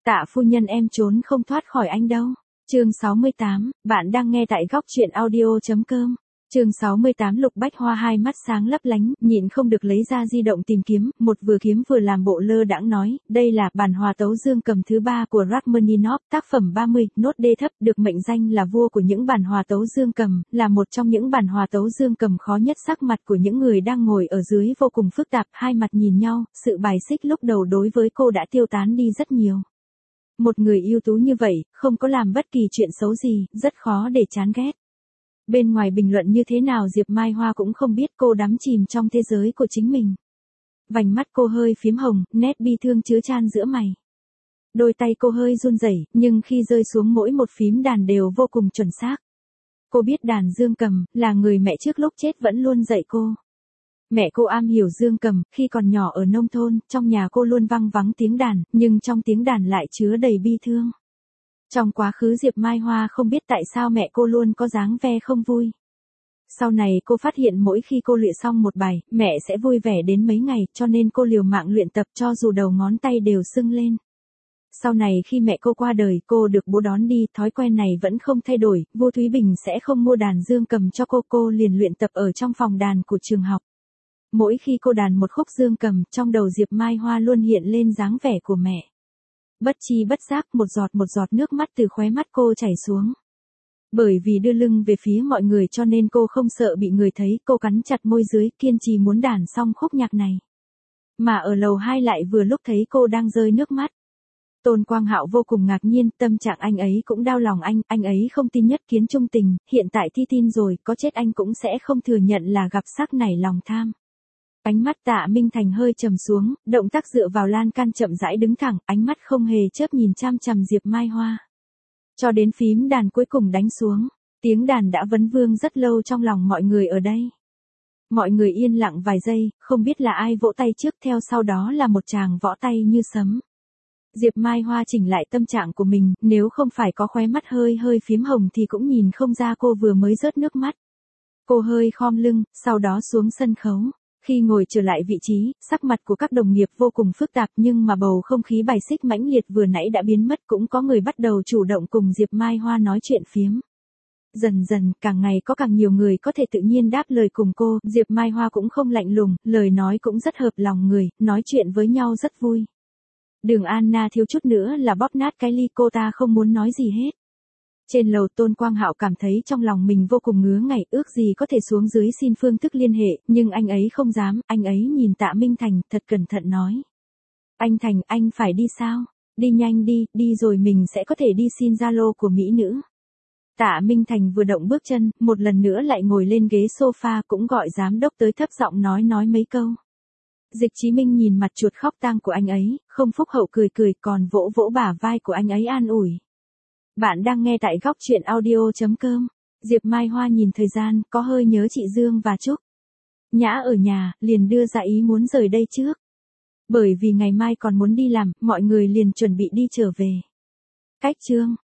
Tạ phu nhân em trốn không thoát khỏi anh đâu. Chương 68, bạn đang nghe tại góc truyện audio.com. Chương 68 Lục Bách Hoa hai mắt sáng lấp lánh, nhịn không được lấy ra di động tìm kiếm, một vừa kiếm vừa làm bộ lơ đãng nói, đây là bản hòa tấu dương cầm thứ 3 của Rachmaninoff, tác phẩm 30, nốt D thấp, được mệnh danh là vua của những bản hòa tấu dương cầm, là một trong những bản hòa tấu dương cầm khó nhất. Sắc mặt của những người đang ngồi ở dưới vô cùng phức tạp, hai mặt nhìn nhau, sự bài xích lúc đầu đối với cô đã tiêu tán đi rất nhiều. Một người ưu tú như vậy, không có làm bất kỳ chuyện xấu gì, rất khó để chán ghét. Bên ngoài bình luận như thế nào Diệp Mai Hoa cũng không biết, cô đắm chìm trong thế giới của chính mình. Vành mắt cô hơi phím hồng, nét bi thương chứa chan giữa mày. Đôi tay cô hơi run rẩy, nhưng khi rơi xuống mỗi một phím đàn đều vô cùng chuẩn xác. Cô biết đàn dương cầm, là người mẹ trước lúc chết vẫn luôn dạy cô. Mẹ cô am hiểu dương cầm, khi còn nhỏ ở nông thôn, trong nhà cô luôn vang vắng tiếng đàn, nhưng trong tiếng đàn lại chứa đầy bi thương. Trong quá khứ Diệp Mai Hoa không biết tại sao mẹ cô luôn có dáng vẻ không vui. Sau này cô phát hiện mỗi khi cô luyện xong một bài, mẹ sẽ vui vẻ đến mấy ngày, cho nên cô liều mạng luyện tập cho dù đầu ngón tay đều sưng lên. Sau này khi mẹ cô qua đời, cô được bố đón đi, thói quen này vẫn không thay đổi, Vô Thúy Bình sẽ không mua đàn dương cầm cho cô liền luyện tập ở trong phòng đàn của trường học. Mỗi khi cô đàn một khúc dương cầm, trong đầu Diệp Mai Hoa luôn hiện lên dáng vẻ của mẹ. Bất chi bất giác một giọt nước mắt từ khóe mắt cô chảy xuống. Bởi vì đưa lưng về phía mọi người cho nên cô không sợ bị người thấy, cô cắn chặt môi dưới, kiên trì muốn đàn xong khúc nhạc này. Mà ở lầu 2 lại vừa lúc thấy cô đang rơi nước mắt. Tôn Quang Hạo vô cùng ngạc nhiên, tâm trạng anh ấy cũng đau lòng anh ấy không tin nhất kiến trung tình, hiện tại thi tin rồi, có chết anh cũng sẽ không thừa nhận là gặp sắc nảy lòng tham. Ánh mắt Tạ Minh Thành hơi trầm xuống, động tác dựa vào lan can chậm rãi đứng thẳng, ánh mắt không hề chớp nhìn chăm chằm Diệp Mai Hoa. Cho đến phím đàn cuối cùng đánh xuống, tiếng đàn đã vấn vương rất lâu trong lòng mọi người ở đây. Mọi người yên lặng vài giây, không biết là ai vỗ tay trước, theo sau đó là một tràng vỗ tay như sấm. Diệp Mai Hoa chỉnh lại tâm trạng của mình, nếu không phải có khóe mắt hơi phím hồng thì cũng nhìn không ra cô vừa mới rớt nước mắt. Cô hơi khom lưng, sau đó xuống sân khấu. Khi ngồi trở lại vị trí, sắc mặt của các đồng nghiệp vô cùng phức tạp, nhưng mà bầu không khí bài xích mãnh liệt vừa nãy đã biến mất, cũng có người bắt đầu chủ động cùng Diệp Mai Hoa nói chuyện phiếm. Dần dần, càng ngày có càng nhiều người có thể tự nhiên đáp lời cùng cô, Diệp Mai Hoa cũng không lạnh lùng, lời nói cũng rất hợp lòng người, nói chuyện với nhau rất vui. Đường Anna thiếu chút nữa là bóp nát cái ly, cô ta không muốn nói gì hết. Trên lầu Tôn Quang Hạo cảm thấy trong lòng mình vô cùng ngứa ngày, ước gì có thể xuống dưới xin phương thức liên hệ, nhưng anh ấy không dám, anh ấy nhìn Tạ Minh Thành, thật cẩn thận nói. Anh Thành, anh phải đi sao? Đi nhanh đi rồi mình sẽ có thể đi xin Zalo của mỹ nữ. Tạ Minh Thành vừa động bước chân, một lần nữa lại ngồi lên ghế sofa, cũng gọi giám đốc tới, thấp giọng nói mấy câu. Dịch Chí Minh nhìn mặt chuột khóc tang của anh ấy, không phúc hậu cười còn vỗ bả vai của anh ấy an ủi. Bạn đang nghe tại góc truyện audio.com. Diệp Mai Hoa nhìn thời gian, có hơi nhớ chị Dương và Trúc Nhã ở nhà, liền đưa ra ý muốn rời đây trước. Bởi vì ngày mai còn muốn đi làm, mọi người liền chuẩn bị đi trở về. Cách chương